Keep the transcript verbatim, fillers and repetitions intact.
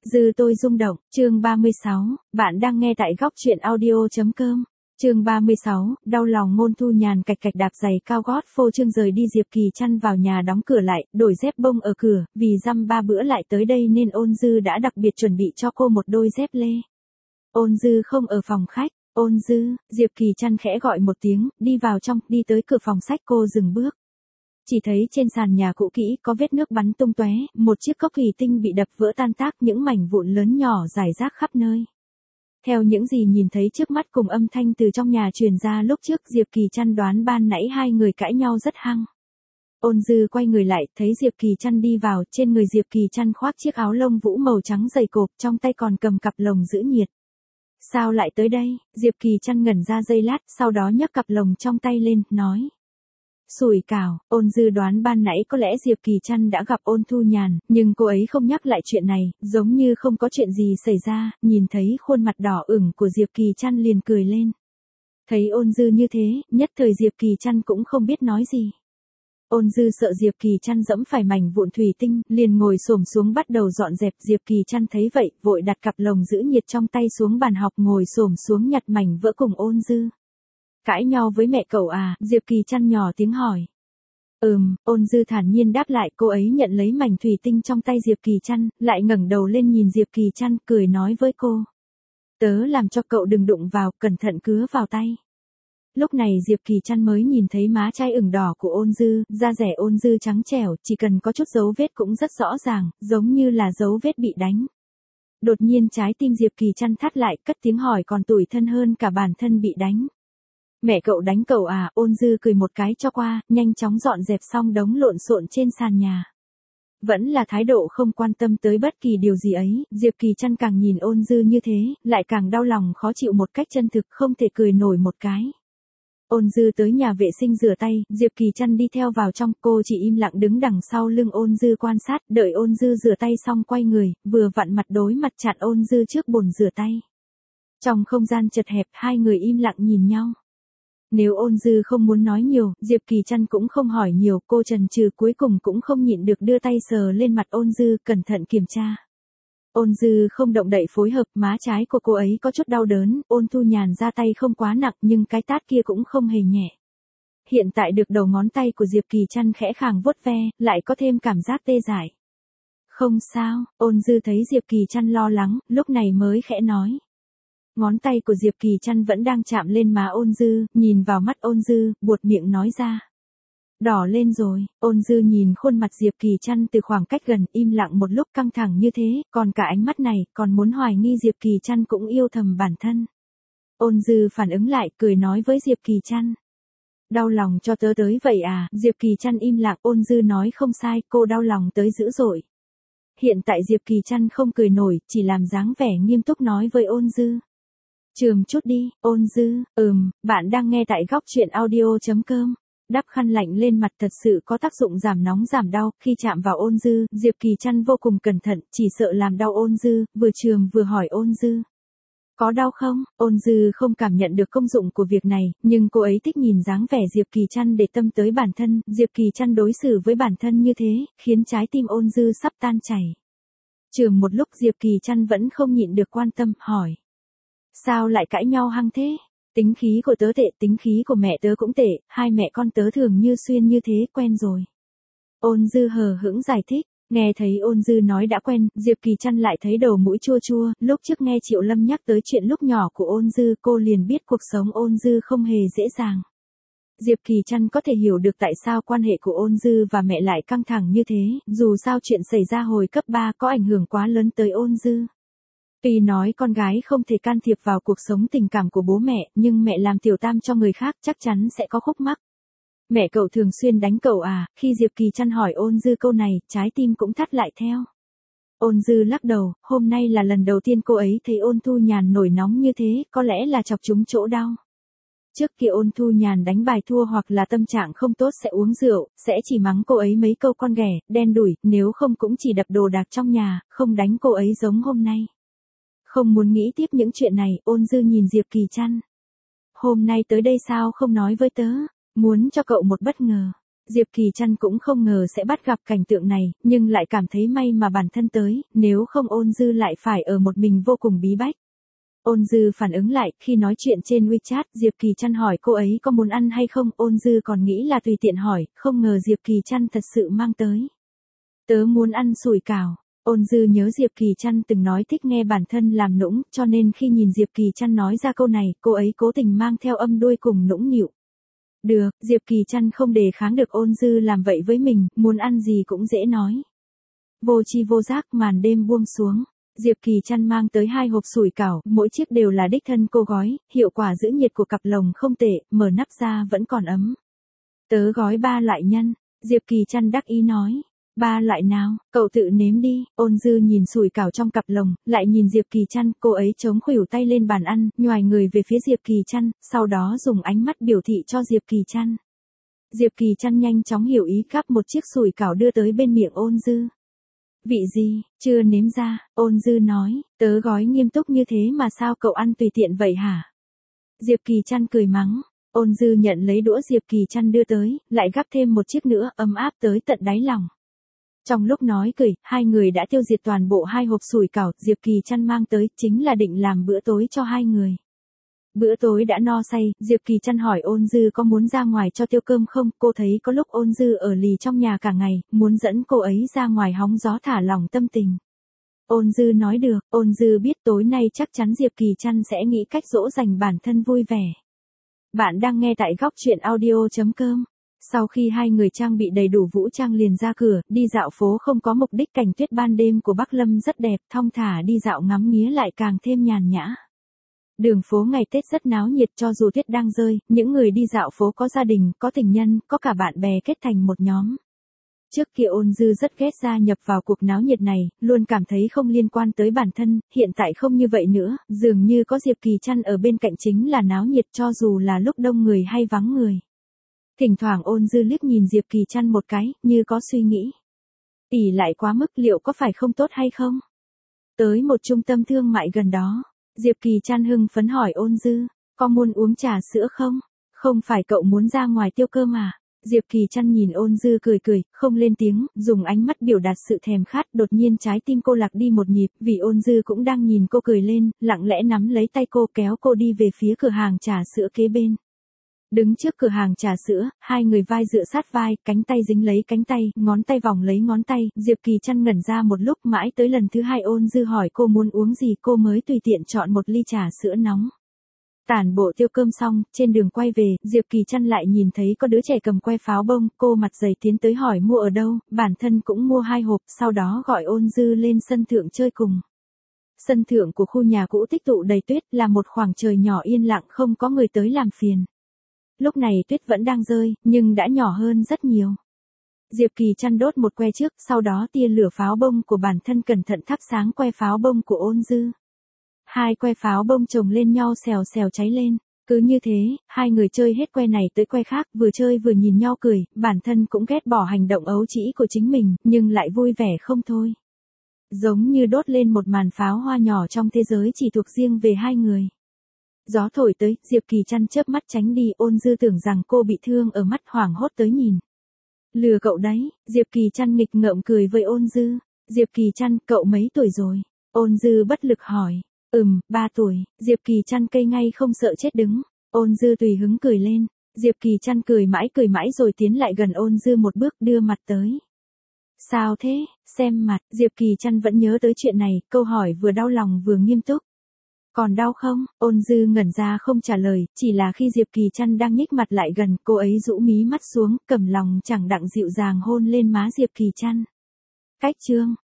Dư tôi rung động, chương ba mươi sáu, bạn đang nghe tại góc truyện audio.com. Chương ba mươi sáu, đau lòng Ngôn Thu Nhàn cạch cạch đạp giày cao gót phô trương rời đi. Diệp Kỳ Trăn vào nhà đóng cửa lại, đổi dép bông ở cửa, vì dăm ba bữa lại tới đây nên Ôn Dư đã đặc biệt chuẩn bị cho cô một đôi dép lê. Ôn Dư không ở phòng khách. Ôn Dư, Diệp Kỳ Trăn khẽ gọi một tiếng, đi vào trong, đi tới cửa phòng sách cô dừng bước. Chỉ thấy trên sàn nhà cũ kỹ có vết nước bắn tung tóe, một chiếc cốc thủy tinh bị đập vỡ tan tác, những mảnh vụn lớn nhỏ rải rác khắp nơi. Theo những gì nhìn thấy trước mắt cùng âm thanh từ trong nhà truyền ra lúc trước, Diệp Kỳ Trăn đoán ban nãy hai người cãi nhau rất hăng. Ôn Dư quay người lại, thấy Diệp Kỳ Trăn đi vào, trên người Diệp Kỳ Trăn khoác chiếc áo lông vũ màu trắng dày cộp, trong tay còn cầm cặp lồng giữ nhiệt. Sao lại tới đây? Diệp Kỳ Trăn ngẩn ra giây lát, sau đó nhấc cặp lồng trong tay lên, nói. Sủi cảo. Ôn Dư đoán ban nãy có lẽ Diệp Kỳ Trăn đã gặp Ôn Thu Nhàn, nhưng cô ấy không nhắc lại chuyện này, giống như không có chuyện gì xảy ra, nhìn thấy khuôn mặt đỏ ửng của Diệp Kỳ Trăn liền cười lên. Thấy Ôn Dư như thế, nhất thời Diệp Kỳ Trăn cũng không biết nói gì. Ôn Dư sợ Diệp Kỳ Trăn dẫm phải mảnh vụn thủy tinh, liền ngồi xổm xuống bắt đầu dọn dẹp. Diệp Kỳ Trăn thấy vậy, vội đặt cặp lồng giữ nhiệt trong tay xuống bàn học, ngồi xổm xuống nhặt mảnh vỡ cùng Ôn Dư. Cãi nhau với mẹ cậu à? Diệp Kỳ Trăn nhỏ tiếng hỏi. Ừm, Ôn Dư thản nhiên đáp lại. Cô ấy nhận lấy mảnh thủy tinh trong tay Diệp Kỳ Trăn, lại ngẩng đầu lên nhìn Diệp Kỳ Trăn, cười nói với cô. Tớ làm cho cậu đừng đụng vào, cẩn thận cứa vào tay. Lúc này Diệp Kỳ Trăn mới nhìn thấy má trái ửng đỏ của Ôn Dư, da rẻ Ôn Dư trắng trẻo, chỉ cần có chút dấu vết cũng rất rõ ràng, giống như là dấu vết bị đánh. Đột nhiên trái tim Diệp Kỳ Trăn thắt lại, cất tiếng hỏi còn tủi thân hơn cả bản thân bị đánh. Mẹ cậu đánh cậu à? Ôn Dư cười một cái cho qua, nhanh chóng dọn dẹp xong đống lộn xộn trên sàn nhà. Vẫn là thái độ không quan tâm tới bất kỳ điều gì ấy, Diệp Kỳ Trăn càng nhìn Ôn Dư như thế, lại càng đau lòng khó chịu một cách chân thực, không thể cười nổi một cái. Ôn Dư tới nhà vệ sinh rửa tay, Diệp Kỳ Trăn đi theo vào trong, cô chỉ im lặng đứng đằng sau lưng Ôn Dư quan sát, đợi Ôn Dư rửa tay xong quay người, vừa vặn mặt đối mặt chặn Ôn Dư trước bồn rửa tay. Trong không gian chật hẹp, hai người im lặng nhìn nhau. Nếu Ôn Dư không muốn nói nhiều, Diệp Kỳ Trăn cũng không hỏi nhiều, cô chần chừ cuối cùng cũng không nhịn được đưa tay sờ lên mặt Ôn Dư, cẩn thận kiểm tra. Ôn Dư không động đậy phối hợp, má trái của cô ấy có chút đau đớn, Ôn Thu Nhàn ra tay không quá nặng nhưng cái tát kia cũng không hề nhẹ. Hiện tại được đầu ngón tay của Diệp Kỳ Trăn khẽ khàng vuốt ve, lại có thêm cảm giác tê dại. Không sao. Ôn Dư thấy Diệp Kỳ Trăn lo lắng, lúc này mới khẽ nói. Ngón tay của Diệp Kỳ Trăn vẫn đang chạm lên má Ôn Dư, nhìn vào mắt Ôn Dư, buột miệng nói ra. Đỏ lên rồi. Ôn Dư nhìn khuôn mặt Diệp Kỳ Trăn từ khoảng cách gần, im lặng một lúc căng thẳng như thế, còn cả ánh mắt này, còn muốn hoài nghi Diệp Kỳ Trăn cũng yêu thầm bản thân. Ôn Dư phản ứng lại, cười nói với Diệp Kỳ Trăn. Đau lòng cho tớ tới vậy à? Diệp Kỳ Trăn im lặng. Ôn Dư nói không sai, cô đau lòng tới dữ dội. Hiện tại Diệp Kỳ Trăn không cười nổi, chỉ làm dáng vẻ nghiêm túc nói với Ôn Dư. Chườm chút đi. Ôn Dư, ừm, bạn đang nghe tại góc truyện audio.com. Đắp khăn lạnh lên mặt thật sự có tác dụng giảm nóng giảm đau, khi chạm vào Ôn Dư, Diệp Kỳ Trăn vô cùng cẩn thận, chỉ sợ làm đau Ôn Dư, vừa chườm vừa hỏi Ôn Dư. Có đau không? Ôn Dư không cảm nhận được công dụng của việc này, nhưng cô ấy thích nhìn dáng vẻ Diệp Kỳ Trăn để tâm tới bản thân, Diệp Kỳ Trăn đối xử với bản thân như thế, khiến trái tim Ôn Dư sắp tan chảy. Chườm một lúc Diệp Kỳ Trăn vẫn không nhịn được quan tâm, hỏi. Sao lại cãi nhau hăng thế? Tính khí của tớ tệ, tính khí của mẹ tớ cũng tệ, hai mẹ con tớ thường như xuyên như thế, quen rồi. Ôn Dư hờ hững giải thích, nghe thấy Ôn Dư nói đã quen, Diệp Kỳ Trăn lại thấy đầu mũi chua chua, lúc trước nghe Triệu Lâm nhắc tới chuyện lúc nhỏ của Ôn Dư, cô liền biết cuộc sống Ôn Dư không hề dễ dàng. Diệp Kỳ Trăn có thể hiểu được tại sao quan hệ của Ôn Dư và mẹ lại căng thẳng như thế, dù sao chuyện xảy ra hồi cấp ba có ảnh hưởng quá lớn tới Ôn Dư. Tuy nói con gái không thể can thiệp vào cuộc sống tình cảm của bố mẹ, nhưng mẹ làm tiểu tam cho người khác chắc chắn sẽ có khúc mắc. Mẹ cậu thường xuyên đánh cậu à? Khi Diệp Kỳ Trăn hỏi Ôn Dư câu này, trái tim cũng thắt lại theo. Ôn Dư lắc đầu, hôm nay là lần đầu tiên cô ấy thấy Ôn Thu Nhàn nổi nóng như thế, có lẽ là chọc trúng chỗ đau. Trước kia Ôn Thu Nhàn đánh bài thua hoặc là tâm trạng không tốt sẽ uống rượu, sẽ chỉ mắng cô ấy mấy câu con ghẻ, đen đủi, nếu không cũng chỉ đập đồ đạc trong nhà, không đánh cô ấy giống hôm nay. Không muốn nghĩ tiếp những chuyện này, Ôn Dư nhìn Diệp Kỳ Trăn. Hôm nay tới đây sao không nói với tớ, muốn cho cậu một bất ngờ. Diệp Kỳ Trăn cũng không ngờ sẽ bắt gặp cảnh tượng này, nhưng lại cảm thấy may mà bản thân tới, nếu không Ôn Dư lại phải ở một mình vô cùng bí bách. Ôn Dư phản ứng lại, khi nói chuyện trên WeChat, Diệp Kỳ Trăn hỏi cô ấy có muốn ăn hay không, Ôn Dư còn nghĩ là tùy tiện hỏi, không ngờ Diệp Kỳ Trăn thật sự mang tới. Tớ muốn ăn sủi cảo. Ôn Dư nhớ Diệp Kỳ Trăn từng nói thích nghe bản thân làm nũng, cho nên khi nhìn Diệp Kỳ Trăn nói ra câu này, cô ấy cố tình mang theo âm đuôi cùng nũng nịu. Được, Diệp Kỳ Trăn không đề kháng được Ôn Dư làm vậy với mình, muốn ăn gì cũng dễ nói. Vô chi vô giác màn đêm buông xuống. Diệp Kỳ Trăn mang tới hai hộp sủi cảo, mỗi chiếc đều là đích thân cô gói, hiệu quả giữ nhiệt của cặp lồng không tệ, mở nắp ra vẫn còn ấm. Tớ gói ba loại nhân, Diệp Kỳ Trăn đắc ý nói. Ba loại nào, cậu tự nếm đi. Ôn Dư nhìn sủi cảo trong cặp lồng, lại nhìn Diệp Kỳ Trăn, cô ấy chống khuỷu tay lên bàn ăn, nhoài người về phía Diệp Kỳ Trăn, sau đó dùng ánh mắt biểu thị cho Diệp Kỳ Trăn. Diệp Kỳ Trăn nhanh chóng hiểu ý, gắp một chiếc sủi cảo đưa tới bên miệng Ôn Dư. Vị gì, chưa nếm ra, Ôn Dư nói, tớ gói nghiêm túc như thế mà sao cậu ăn tùy tiện vậy hả? Diệp Kỳ Trăn cười mắng. Ôn Dư nhận lấy đũa Diệp Kỳ Trăn đưa tới, lại gắp thêm một chiếc nữa, ấm áp tới tận đáy lòng. Trong lúc nói cười, hai người đã tiêu diệt toàn bộ hai hộp sủi cảo, Diệp Kỳ Trăn mang tới, chính là định làm bữa tối cho hai người. Bữa tối đã no say, Diệp Kỳ Trăn hỏi Ôn Dư có muốn ra ngoài cho tiêu cơm không, cô thấy có lúc Ôn Dư ở lì trong nhà cả ngày, muốn dẫn cô ấy ra ngoài hóng gió thả lỏng tâm tình. Ôn Dư nói được, Ôn Dư biết tối nay chắc chắn Diệp Kỳ Trăn sẽ nghĩ cách dỗ dành bản thân vui vẻ. Bạn đang nghe tại góc truyện audio chấm com. Sau khi hai người trang bị đầy đủ vũ trang liền ra cửa, đi dạo phố không có mục đích, cảnh tuyết ban đêm của Bắc Lâm rất đẹp, thong thả đi dạo ngắm nghía lại càng thêm nhàn nhã. Đường phố ngày Tết rất náo nhiệt, cho dù tuyết đang rơi, những người đi dạo phố có gia đình, có tình nhân, có cả bạn bè kết thành một nhóm. Trước kia Ôn Dư rất ghét gia nhập vào cuộc náo nhiệt này, luôn cảm thấy không liên quan tới bản thân, hiện tại không như vậy nữa, dường như có Diệp Kỳ Trăn ở bên cạnh chính là náo nhiệt cho dù là lúc đông người hay vắng người. Thỉnh thoảng Ôn Dư liếc nhìn Diệp Kỳ Trăn một cái, như có suy nghĩ. Ỉ lại quá mức liệu có phải không tốt hay không? Tới một trung tâm thương mại gần đó, Diệp Kỳ Trăn hưng phấn hỏi Ôn Dư, có muốn uống trà sữa không? Không phải cậu muốn ra ngoài tiêu cơm à? Diệp Kỳ Trăn nhìn Ôn Dư cười cười, không lên tiếng, dùng ánh mắt biểu đạt sự thèm khát, đột nhiên trái tim cô lạc đi một nhịp, vì Ôn Dư cũng đang nhìn cô cười lên, lặng lẽ nắm lấy tay cô kéo cô đi về phía cửa hàng trà sữa kế bên. Đứng trước cửa hàng trà sữa, hai người vai dựa sát vai, cánh tay dính lấy cánh tay, ngón tay vòng lấy ngón tay, Diệp Kỳ Trăn ngẩn ra một lúc, mãi tới lần thứ hai Ôn Dư hỏi cô muốn uống gì, cô mới tùy tiện chọn một ly trà sữa nóng. Tản bộ tiêu cơm xong, trên đường quay về, Diệp Kỳ Trăn lại nhìn thấy có đứa trẻ cầm que pháo bông, cô mặt dày tiến tới hỏi mua ở đâu, bản thân cũng mua hai hộp, sau đó gọi Ôn Dư lên sân thượng chơi cùng. Sân thượng của khu nhà cũ tích tụ đầy tuyết, là một khoảng trời nhỏ yên lặng không có người tới làm phiền. Lúc này tuyết vẫn đang rơi, nhưng đã nhỏ hơn rất nhiều. Diệp Kỳ Trăn đốt một que trước, sau đó tia lửa pháo bông của bản thân cẩn thận thắp sáng que pháo bông của Ôn Dư. Hai que pháo bông chồng lên nhau xèo xèo cháy lên. Cứ như thế, hai người chơi hết que này tới que khác, vừa chơi vừa nhìn nhau cười, bản thân cũng ghét bỏ hành động ấu trĩ của chính mình, nhưng lại vui vẻ không thôi. Giống như đốt lên một màn pháo hoa nhỏ trong thế giới chỉ thuộc riêng về hai người. Gió thổi tới, Diệp Kỳ Trăn chớp mắt tránh đi, Ôn Dư tưởng rằng cô bị thương ở mắt, hoảng hốt tới nhìn. Lừa cậu đấy, Diệp Kỳ Trăn nghịch ngợm cười với Ôn Dư. Diệp Kỳ Trăn, cậu mấy tuổi rồi? Ôn Dư bất lực hỏi. Ừm, ba tuổi, Diệp Kỳ Trăn cây ngay không sợ chết đứng. Ôn Dư tùy hứng cười lên. Diệp Kỳ Trăn cười mãi cười mãi rồi tiến lại gần Ôn Dư một bước, đưa mặt tới. Sao thế, xem mặt, Diệp Kỳ Trăn vẫn nhớ tới chuyện này, câu hỏi vừa đau lòng vừa nghiêm túc. Còn đau không? Ôn Dư ngẩn ra không trả lời, chỉ là khi Diệp Kỳ Trăn đang nhích mặt lại gần, cô ấy rũ mí mắt xuống, cầm lòng chẳng đặng dịu dàng hôn lên má Diệp Kỳ Trăn. Cách chương